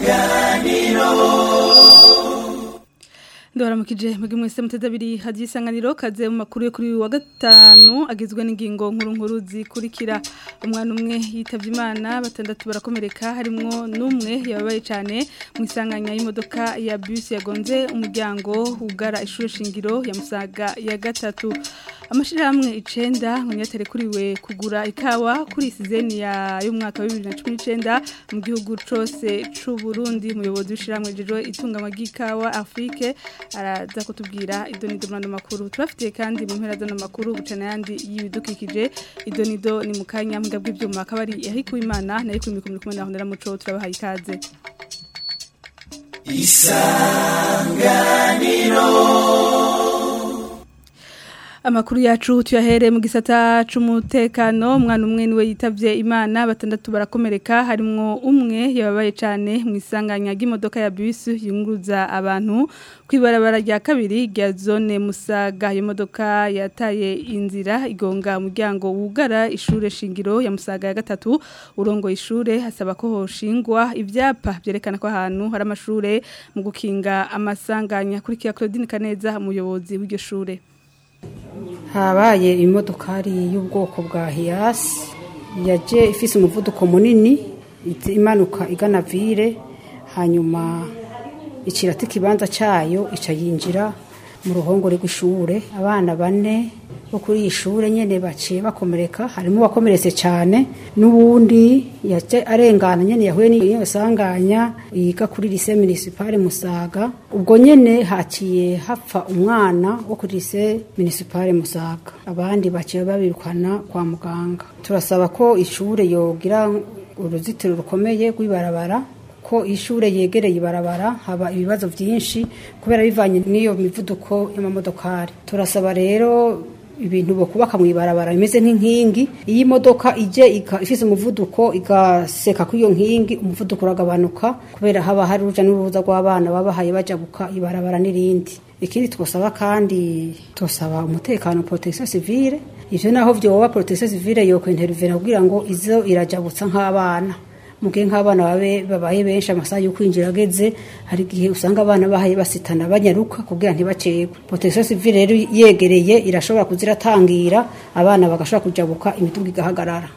Ndabaramukije mwebwe mwese muteze abiri hadiye isanganiro kaze mu makuru yo kuri wa gatanu agizwe n'ingingo nkuru zikurikira. Umwana umwe yitavye Imana, batandatu barakomereka harimwo n'umwe yababaye cyane mu isanganya y'imodoka ya bus yagonze umuryango ugara ishuri shingiro ya Musaga ya gatatu. Amashirahamwe 9 nkunyatere kuriwe kugura ikawa kuri sizeni y'umwaka wa 2019 mu gihugu cose c'u Burundi. Umuyobozi w'ishiramwe rero itunga magikawa Afrique araza kutubwira idonido murano makuru. Turafitiye kandi mu mpera zano makuru bucana yandi y'ibidukikije. Idonido ni mukanya mbwa bw'ivyuma akabari yahikuye Imana nayo kumwe naho ndaramuco turabahaye ikaze. Isanganiro Amakuru yacu tuyahere mu gisata c'umutekano. Umwana umwe niwe yitavye Imana, batandatu barakomereka harimwo umwe yababaye cyane mu isanganya y'imodoka ya bus yunguruza abantu kwibarabara rya kabiri rya zone Musaga. Iyo modoka yataye inzira igonga umuryango wugara ishure shingiro ya Musaga ya gatatu. Urongo ishure hasaba ko hoshingwa ivyapa byerekana ko ahantu hari amashure mu gukinga amasanganya. Kuri kia Claudine Kaneza umuyobozi w'iryo shure. Habaye imodokari y'ubwoko bwa Hiace yaje ifise umuvuduko munini imanuka igana Vire, hanyuma ikirata ikibanza cayo ica yinjira mu ruhongore rw'ishure. Abana 4 bo kuri ishure nyene baciye bakomereka, harimo bakomeretse cyane n'ubundi yaje arengana nyene yahuye n'iyo sanganya yiga kuri lycée municipale Musaga. Ubwo nyene haciye hapfa umwana wo kuri lycée municipale Musaga, abandi baciye babirukana kwa muganga. Turasaba ko ishure yogira uruzitiro rukomeye rw'ibarabara, ko ishure yegereye ibarabara haba ibibazo byinshi kubera bivanye n'iyo mivuduko y'amamodokari. Turasaba rero ibintu bo kubaka mu ibarabara bimeze nk'inkingi, iyi modoka ije ifise umuvuduko igaseka kuri iyo nkingi, umuvuduko uragabanuka kubera haba hari uruja n'uruza rw'abana babahaye bajabuka ibarabara n'irindi. Ikindi twosaba kandi tosaba umutekano protection civile, ivyo naho vyoba protection civile yo kwentervera kugira ngo izo irajabutsa nk'abana. Mugihe nk'abana babaye benshi amasaha yo kwinjira ageze, hari gihe usanga abana bahaye basitana banyaruka kugira ntibacegwe. Protection civile rero yegereye irashobora kuziratangira abana bagashobora kujabuka imitungo igahagarara.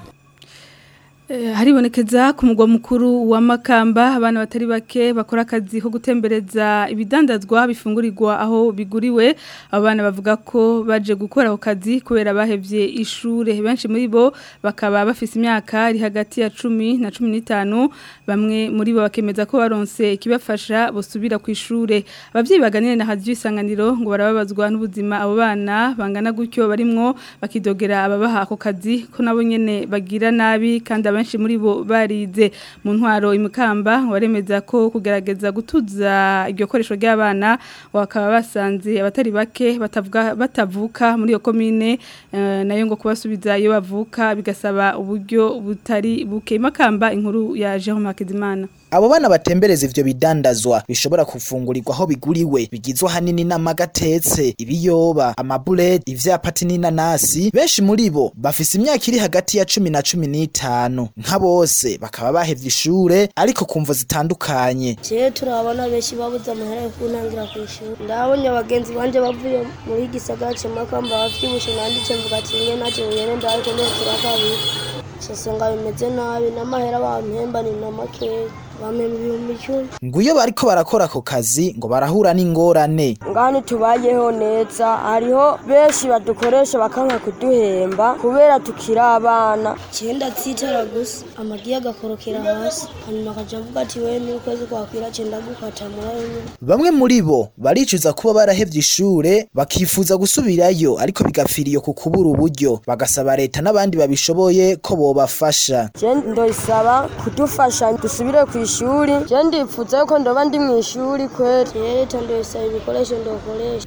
Haribonekeza ku mugwa mukuru wa Makamba abana batari bake bakora akazi ko gutembereza ibidandazwa bifungurirwa aho biguriwe. Abana bavuga ko baje gukora ako kazi kubera bahevye ishure. Benshi muri bo bakaba bafise imyaka iri hagati ya 10 na 15. Bamwe muri bo bakemeza ko baronse ikibafasha bosubira ku ishure. Abavyeyi baganire na Radio Isanganiro ngo barababazwa n'ubuzima abo bana bangana gutyo barimwo, bakidogera ababaha ako kazi ko nabo nyene bagira nabi kandi benshi muri bo barize. Mu ntwaro imukamba waremeza ko kugerageza gutuza iryo koresho ry'abana wakaba basanze abatari bake batavuka muri iyo komine, nayo ngo kubasubiza iyo bavuka bigasaba uburyo butari buke. Makamba inkuru ya Jerome Hakizimana. Abo bana batembereza ivyo bidandazwa bishobora kufungurirwa aho biguriwe bigizwe hanini n'amagatetse, ibiyoba, amabuleti, ivyapati n'inanasi. Benshi muri bo bafise imyaka iri hagati ya 10 na 15. Nka bose bakaba bahevye ishure ariko kumvo zitandukanye. Je turabona benshi babuza amahera yo kuntangira ku ishure. Ndabonye abagenzi banje bavuye muri gisagara cya Makamba bavyibushe nandice mvuga ati nge naje nyene ndako no turakabiri. Sesonga bimeze nabi n'amahera bampemba ni namakeya. Nguyo bariko barakora ako kazi ngo barahura n'ingorane. Ngani tubayeho neza, hariho benshi badukoresha bakanka kuduhemba kubera tukira abana. Cenda tsitara gusa amagiye agakorokera hasi, hanyuma akaja avuga ati wewe ni ukwezi kwakwira cenda gukata murayo. Bamwe muri bo baricuza kuba barahevye ishure bakifuza gusubirayo ariko bigapfiriye ku kubura uburyo, bagasaba leta n'abandi babishoboye ko bobafasha. Je ndoisaba kudufasha dusubire ku ishuri. Je ndipfuza ko ndoba ndi mu ishuri kweri. Leta ndoisaba ibikoresho ndokoresha.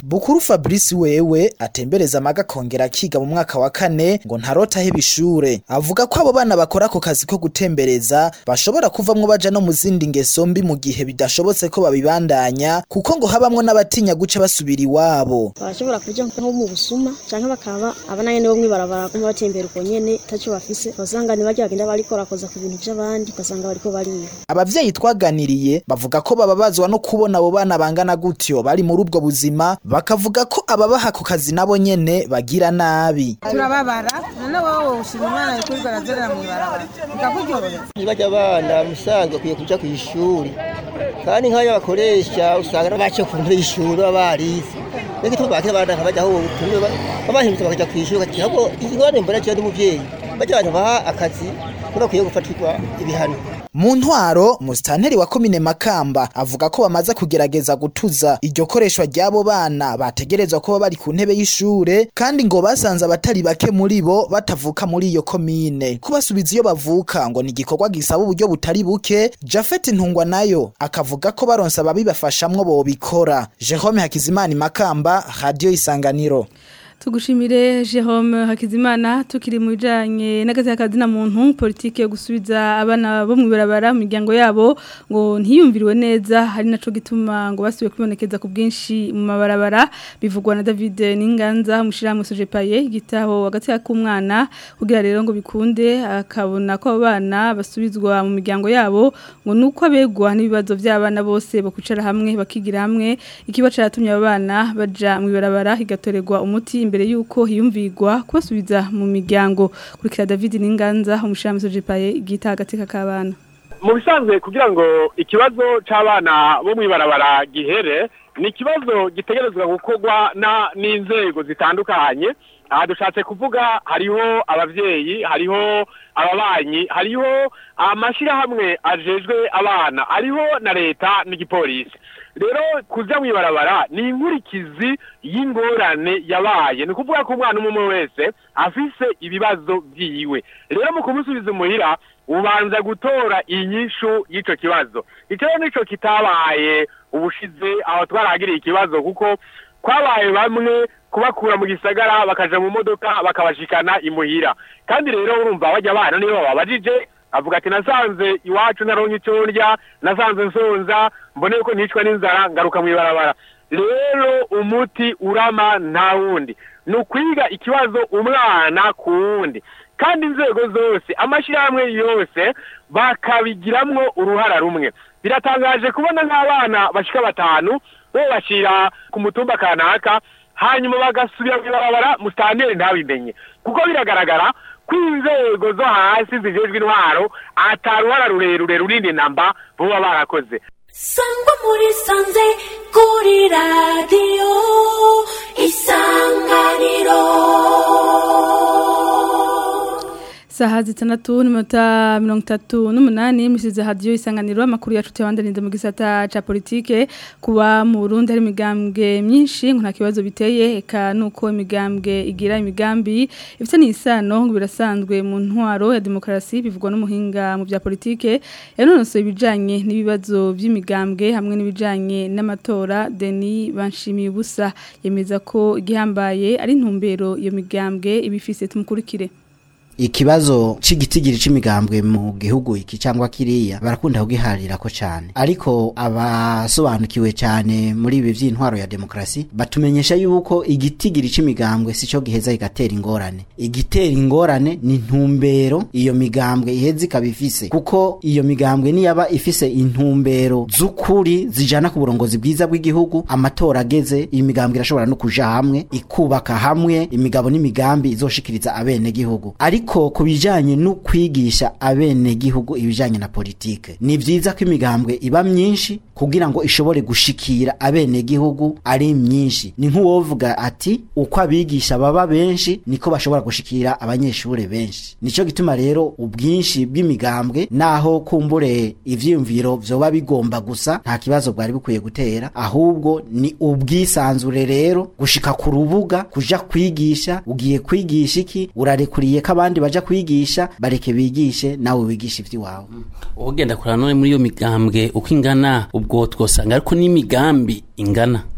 Bukuru Fabrice wewe atembereza amaga kongera akiga mu mwaka wa 4 ngo ntarota he bishure. Avuga ko abo bana bakora ko kazi ko gutembereza bashobora kuvamwo baja no mu zindi ngeso mbi mu gihe bidashobotse ko babibandanya kuko ngo habamwo n'abatinya guca basubira iwabo. Bashobora kuja nko mu busuma canke bakaba abana nyene bo mwibarabara ko batembera uko nyene taco bafise basanga ni bagenda bariko rakoza ku bintu by'abandi basanga bariko bariyo. Abavyeyi twaganiriye bavuga ko bababazwa no kubona abo bana bangana gutyo bari muri ubwo buzima bakavuga ko ababaha ku kazi nabo nyene bagira nabi. Turababara none wowe ushima umwana yikurwa razera mu barabara bikakuryohera. Nibajya abana musanzwe kuye kuja ku ishuri kandi nk'ayo bakoresha usanga bace ku ntebe y'ishuri abarize niki tubake abana nkabajya aho ubutumwe babahimutse bakaja ku ishuri ati ahubwo ingorane mbona cyo n'umuvyeyi bajya abantu baha akazi bakwiye gufatirwa ibihano. Mu ntwaro musitanteri wa komine Makamba avuga ko bamaze kugerageza gutuza iryo koreshwa ry'abo bana bategerezwa ko bari ku ntebe y'ishure kandi ngo basanze abatari bake muri bo batavuka muri iyo komine kubasubiza iyo bavuka ngo ni igikorwa gisaba uburyo butari buke. Jafet Ntungwa nayo akavuga ko baronsa babibafashamwo bo bikora. Jerome Hakizimana Makamba, Radio Isanganiro. Tugushimire Jerome Hakizimana. Tukiri mu bijanye n'agazi k'akazina muntu politike yo gusubiza abana bo mu barabara mu miryango yabo ngo ntiyumviriwe neza hari naco gituma ngo basubiye kwibonekeza ku bwinshi mu mabarabara bivugwa na David Ninganza mushirahamwe Sojepaye gitaho hagati y'akumwana kugira rero ngo bikunde akabona ko abana basubizwa mu miryango yabo ngo nuko abegwa n'ibibazo by'abana bose bakucara hamwe bakigira hamwe ikiba cyatumye abana baja mu barabara higatorerwa umuti imbere yuko hiyumvirwa kubasubiza mu miryango. Kurikira David Ninganza umushirahamwe Sojepaye gita hagati k'abana. Mu bisanzwe kugira ngo ikibazo c'abana bo mwibarabara gihere ni ikibazo gitegerezwa gukorwa n'inzego zitandukanye. Aha dushatse kuvuga hariho abavyeyi, hariho ababanyi, hariho amashirahamwe ajejwe abana, hariho na leta n'igipolisi. Rero kuja mwibarabara ni inkurikizi y'ingorane yabaye. Ni kuvuga ko umwana umwe wese afise ibibazo byiwe. Rero mu kumusubiza muhira ubanza gutora inyishu y'ico kibazo. Ico nico kitabaye ubushize aho twaragiriye ikibazo kuko kwabaye bamwe kubakura mu gisagara bakaja mu modoka bakabashikana imuhira. Kandi rero urumva bajya abana nibo babajije avuga ati nasanze iwacu naronke icyo ndya nasanze nsonza mbone ko nicwa n'inzara ngaruka mu ibarabara. Rero umuti urama nta wundi nukwiga ikibazo umwana ku wundi kandi inzego zose amashirahamwe yose bakabigiramwo uruhara rumwe. Biratangaje kubona nk'abana bashika 5 bo bashira ku mutumba kanaka hanyuma bagasubira mu ibarabara mustanteri ntabimenye kuko biragaragara kw'inzego zo hasi zijejwe intwaro ataruhara rurerure runini namba buba barakoze. Sangwa muri sanze kuri radio Isanganiro. Saha 6:38 misize radio Isanganiro amakuru yacu tyabandarinze mu gisata ca politike kuba mu Burundi hari imigambwe myinshi nta kibazo biteye eka nuko imigambwe igira imigambi ifite n'isano birasanzwe mu ntwaro ya demokrasi bivugwa n'umuhinga mu bya politike yanonose ibijanye n'ibibazo by'imigambwe hamwe n'ibijanye n'amatora. Denis Banshimiye ubusa yemeza ko igihambaye ari intumbero iyo migambwe ibifise tumukurikire. Ikibazo c'igitigiri c'imigambwe mu gihugu iki cyangwa kiriya barakunda kugiharira ko cyane ariko abasobanukiwe cyane muri ibi by'intwaro ya demokrasi batumenyesha yuko igitigiri c'imigambwe sico giheza igatera ingorane. Igitera ingorane ni intumbero iyo migambwe iheze kabifise kuko iyo migambwe ni yaba ifise intumbero z'ukuri zijana ku burongozi bwiza bw'igihugu amatora ageze iyi migambwe irashobora no kuja hamwe ikubaka hamwe imigabo n'imigambi izoshikiriza abene gihugu. Ariko kubijanye no kwigisha abene gihugu ibijanye na politike ni vyiza ko imigambwe iba myinshi kugira ngo ishobore gushikira abene gihugu ari myinshi. Ni nk'uwovuga ati uko abigisha baba benshi niko bashobora gushikira abanyeshure benshi. Nico gituma rero ubwinshi bw'imigambwe naho kumbure ivyiyumviro vyoba bigomba gusa nta kibazo bwari bukwiye gutera ahubwo ni ubwisanzure rero gushika ku rubuga kuja kwigisha ugiye kwigisha iki urarekuriye kabandi baja kwigisha bareke bigishe nawe wigisha ivy'iwawe. Ugenda kurana none muri iyo migambwe uko ingana ubwo twosanga ariko n'imigambi ingana.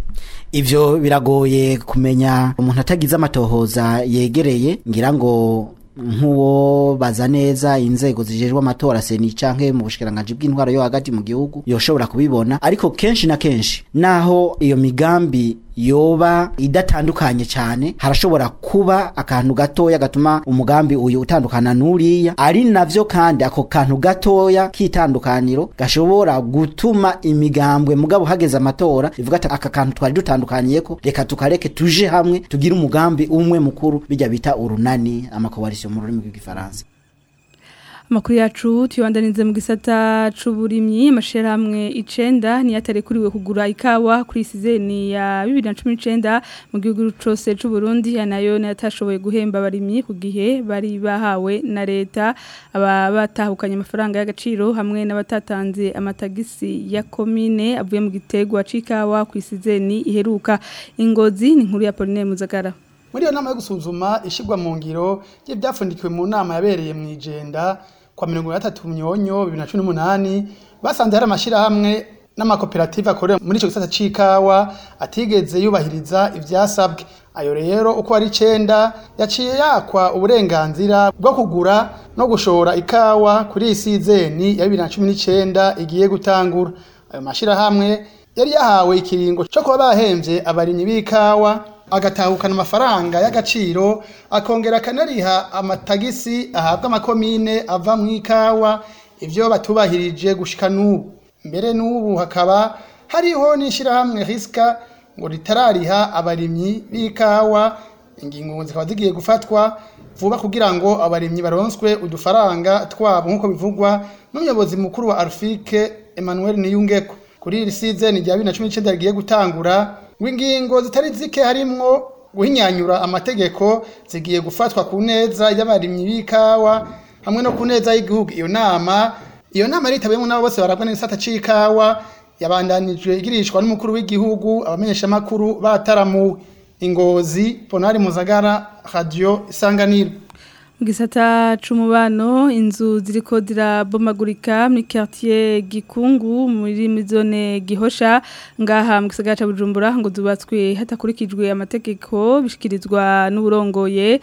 ivyo biragoye kumenya umuntu atagize amatohoza yegereye ngira ngo nkuwo baza neza inzego zijejwe amatora seni canke mu bushikiranganje bw'intwaro yo hagati mu gihugu yoshobora kubibona ariko kenshi na kenshi naho iyo migambi yoba idatandukanye cyane harashobora kuba akantu gatoya gatuma umugambi uyu utandukana n'uriya ari navyo kandi ako kantu gatoya kitandukaniro gashobora gutuma imigambwe mugabo hageze amatora ivuga ati aka kantu twari dutandukanyeko reka tukareke tuje hamwe tugira umugambi umwe mukuru bijya bita urunani amakoalition mu rurimi rw'igifaransa. Amakuru yacu tuyandanize mu gisata c'uburimyi amashirahamwe 9 ni yatarekuriwe kugura ikawa kuri sizeni ya 2019 mu gihugu cyose c'u Burundi nayo yatashoboye guhemba abarimyi ku gihe bari bahawe na leta aba batahukanye amafaranga y'agaciro hamwe n'abatatanze amatagisi ya komine avuye mu gitegwa c'ikawa ku sizeni iheruka Ingozi ni nkuru ya Pauline Muzagara. Muri iyo nama yo gusuzuma ishigwa mu ngiro y'ibyafundikiwe mu nama yabereye mu Ijenda kwa 33 Myonyo 2018 basanze hari amashirahamwe n'amakoperative akorera muri ico gisata c'ikawa atigeze yubahiriza ivyasabwe. Ayo rero uko ari 9 yaciye yakwa uburenganzira bwo kugura no gushora ikawa kuri isizeni ya 2019 igiye gutangura. Ayo mashirahamwe yari yahawe ikiringo cyo kuba bahemvye abarimyi b'ikawa agatahukana amafaranga y'agaciro akongera kanariha amatagisi ahabwa amakomine ava mu ikawa ivyo batubahirije gushika n'ubu. Mbere n'ubu hakaba hariho n'ishirahamwe Riska ngo ritarariha abarimyi b'ikawa ingingo zikaba zigiye gufatwa vuba kugira ngo abarimyi baronswe udufaranga twabo nkuko bivugwa n'umuyobozi mukuru wa Arfike Emmanuel Niyungeko. Kuri iri season ya 2019 rigiye gutangura wingingo zitari zike harimwo guhinyanyura amategeko zigiye gufatwa ku neza y'abarimyi b'ikawa hamwe no ku neza y'igihugu. Iyo nama ritabemo nabo bose baragwa n'isata c'ikawa yabandanijwe igirishwa n'umukuru w'igihugu abamenyesha makuru bataramu Ingozi Ponari Muzagara Radio Isanganiro. Gisata c'umubano inzu ziriko zirabomagurika muri quartier Gikungu muri zone Gihosha ngaha mu gisagara ca Bujumbura ngo zubatswe hatakurikijwe amategeko bishikirizwa n'uburongoye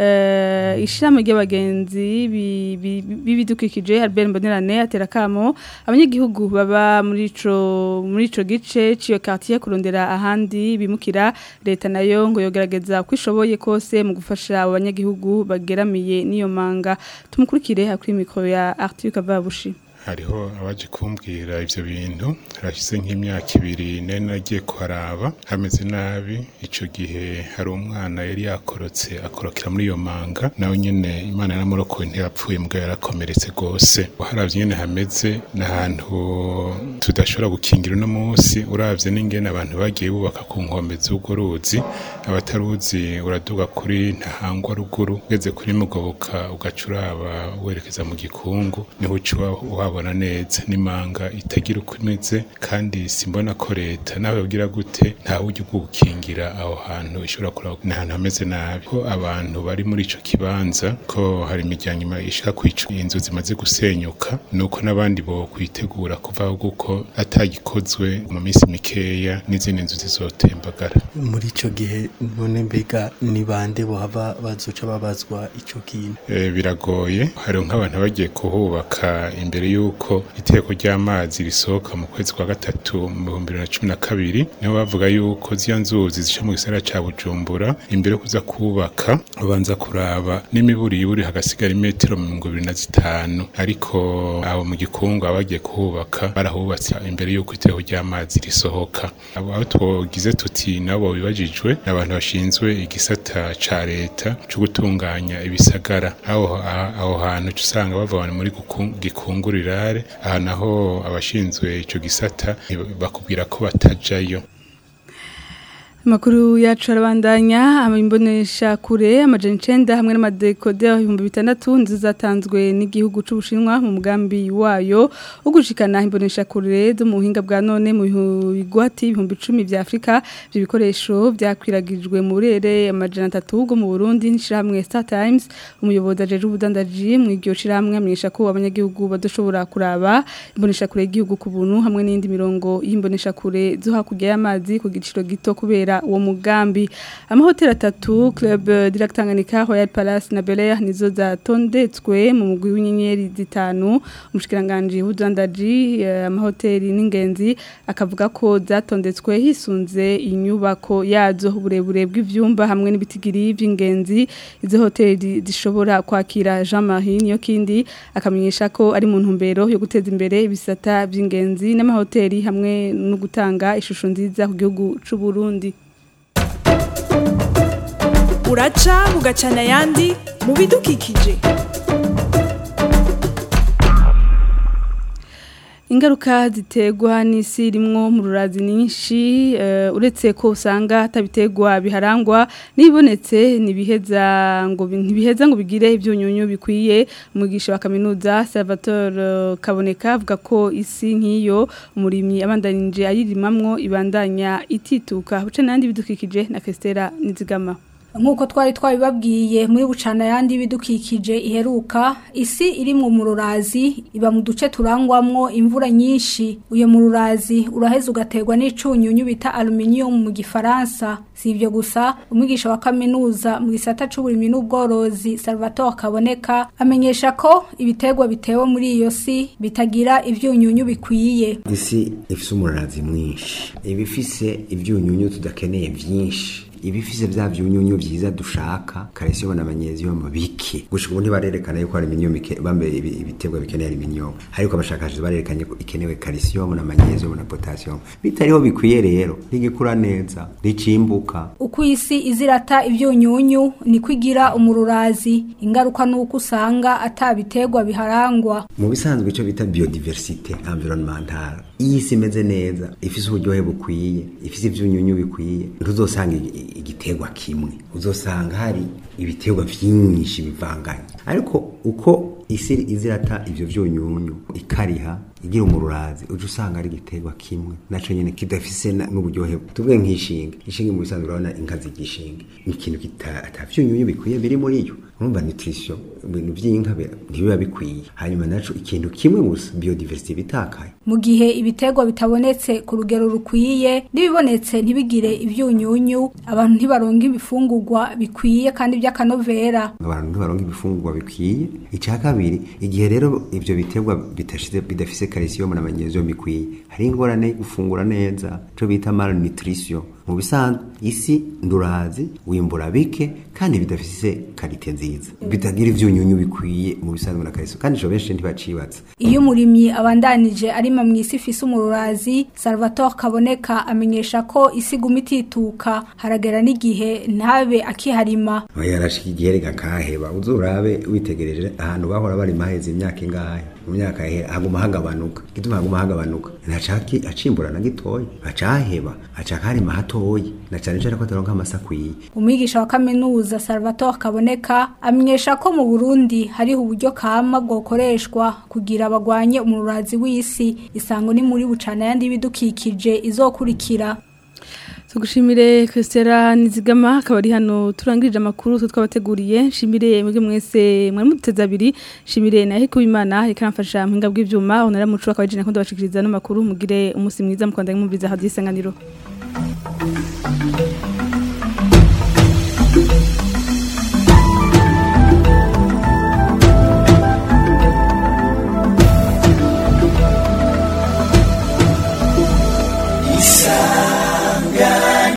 ishami ry'abagenzi bibidukikije Albert Mbonerane atera kamo abanyagihugu baba muri ico gice ciyo quartier kurondera ahandi bimukira leta nayo ngo yogerageza kwishoboye kose mu gufasha abanyagihugu bageramiye niyo manga tumukurikire hakuri mikro ya Arthur Kavabushi. Hariho abaje kumbwira ivyo bintu harashize nk'imyaka 2 nene nagiye kuharaba hameze nabi ico gihe hari umwana yari yakorotse akorokera muri iyo manga nawe nyene Imana yaramurokoye ntiyapfuye mbwa yarakomeretse gose haravye nyene hameze n'ahantu tudashobora gukingira no munsi uravye n'ingene abantu bagiye bubaka ku nkombe z'ugo ruzi abataruzi uraduga kuri ntahangwa ruguru ugeze kuri Mugoboka ugacuraba werekeza mu Gikungu niho uca bona neza nimanga itagira ukuneze kandi simbona ko leta nawe babwira gute nta buryo bwo gukingira aho hantu ishobora kuraba n'ahantu hameze nabi ko abantu bari muri ico kibanza ko hari imiryango ishaka kwica inzu zimaze gusenyuka nuko nabandi bo kwitegura kuva guko atagikozwe mu minsi mikeya n'izindi nzu zizotembagara. Muri ico gihe none mbega ni bande bo hava bazoca babazwa ico kintu biragoye hari nk'abantu bagiye kuhubaka imbere yuko iteko ry'amazi risohoka mu kwezi kwa gatatu mu 2012 niho bavuga yuko ziya nzuzi zisha mu gisagara ca Bujumbura imbere kuza kubaka ubanza kuraba n'imiburi hagasigara imetero 25 ariko abo mu Gikungu abagiye kuhubaka barahubatse imbere yuko iteko ry'amazi risohoka abo twogize tuti nabo bibajijwe abantu bashinzwe igisata ca leta cyo gutunganya ibisagara aho hantu usanga bavana muri Gikungurira aha naho abashinzwe ico gisata bakubwira ko batajayo. Makuru yacu arabandanya amimbonesha kure amajana 9 hamwe n'amadekodeur 6,000 nizo zatanzwe n'igihugu c'Ubushinwa mu mugambi wayo ugushikana imbonesha kure zo mu buhinga bwa none mu bigwati 10,000 vya Afrika byo bikoresho byakwiragijwe mu burere amajana 3 go mu Burundi n'ishiramwe Star Times umuyobozi ajeje ubudandaji mu iryo shiramwe amenyesha ko abanyagihugu badoshobora kuraba imbonesha kure y'igihugu ku buntu hamwe n'indi mirongo y'imbonesha kure zo hakurya y'amazi ku giciro gito kubera uwo mugambi amahoteli 3 Club Directanganika Royal Palace na Bel Air nizo zatondetswe mu mugwi w'inyenyeri 5 umushikiranganje w'udandaji amahoteli n'ingenzi akavuga ko zatondetswe hisunze inyubako yazo uburebure bw'ivyumba hamwe n'ibitigiri by'ingenzi izo hoteli zishobora kwakira Jean-Marie niyo kindi akamenyesha ko ari mu ntumbero yo guteza imbere ibisata by'ingenzi n'amahoteli hamwe no gutanga ishusho nziza ku gihugu c'u Burundi. Uraca bugacana yandi mu bidukikije. Ingaruka ziterwa n'isi rimwo mu rurazi nyinshi uretse ko usanga atabitegwa biharangwa nibonetse ntibiheza ngo bigire ibyunyunyu bikwiye umugisha wa kaminuza Salvatore Kaboneka avuga ko isi nk'iyo umurimyi abandanije ayirimamwo ibandanya itituka buce nandi bidukikije na Christela Nizigama. Nkuko twari twabibabwiye muri bucana yandi bidukikije iheruka isi iri mu mururazi iba mu duce turangwamwo imvura nyinshi uyo mururazi uraheza ugaterwa n'icunyunyu bita aluminium mu gifaransa si ivyo gusa umwigisha wa kaminuza mu gisata c'uburimi n'ubworozi Salvatore Kaboneka amenyesha ko ibiterwa bitewe muri iyo si bitagira ivyunyunyu bikwiye isi ifise umururazi mwinshi ibifise ivyunyunyu tudakeneye vyinshi ibifise vya vyunyunyu vyiza dushaka calcium na magnesium bike gushika ubu ntibarerekana yuko aluminium bambe ibiterwa bikeneye aluminium ariko abashakashatsi barerekanye ko ikenewe calcium na magnesium na potassium bitariho bikwiye rero ntigikura neza ricimbuka uko isi izirata ivyunyunyu ni kwigira umururazi ingaruka nuko usanga atabiterwa biharangwa mu bisanzwe ico bita biodiversité environnementale isi imeze neza ifise uburyohe bukwiye ifise ivyunyunyu bikwiye ntuzosanga igiterwa kimwe uzosanga hari ibiterwa vyinshi bivanganye ariko uko isi izirata ivyo vyunyunyu ikariha igira umururazi uje usanga ari igiterwa kimwe naco nyene kidafise n'uburyohe tuvuge nk'ishinge mu bisanzwe urabona inka zigishinge ikintu atavyunyunyu bikwiye biri muri yo urumva nutrition ibintu vy'inka ntibiba bikwiye hanyuma naco ikintu kimwe gusa biodiversity bitakaye mu gihe ibiterwa bitabonetse ku rugero rukwiye nibibonetse ntibigire ivyunyunyu abantu ntibaronka ibifungurwa bikwiye kandi by'akanovera abantu ntibaronka ibifungurwa bikwiye icya kabiri igihe rero ivyo biterwa bidafise calcium na magnesium bikwiye hari ingorane gufungura neza cyo bita malnutrition mu bisanzwe isi ndurazi wimbura bike kandi bidafise kalite nziza bitagira ivyunyunyu bikwiye mu bisanzwe na calcium kandi jo benshi ntibacibatse iyo umurimyi abandanije arima mu isi ifise umururazi Salvatore Kaboneka amenyesha ko isi gumitituka haragera n'igihe ntabe akiharima yarashika igihe rega kaheba uzurabe witegereje ahantu bahora bari maheze imyaka ingahe mu myaka haguma hagabanuka gituma haguma hagabanuka ntacaki acimburana gitoyi acaheba acakarima hatoyi na cyane cyane ko taronka amasakwiye umwigisha wa kaminuza Salvatore Kaboneka amenyesha ko mu Burundi hariho uburyo kama bwokoreshwa kugira abagwanye umururazi w'isi isango ni muri bucana yandi bidukikije izokurikira Tugushimire Christela Nizigama akaba ari hano turangirije amakuru twabateguriye nshimire mwebwe mwese mwari muteze abiri nshimire nahe kubimana ikamfasha mpinga bw'ivyuma onara mucu akaba jina ko ndabashikiriza no makuru mugire umunsi mwiza mukanda mwumviza hadisanganiro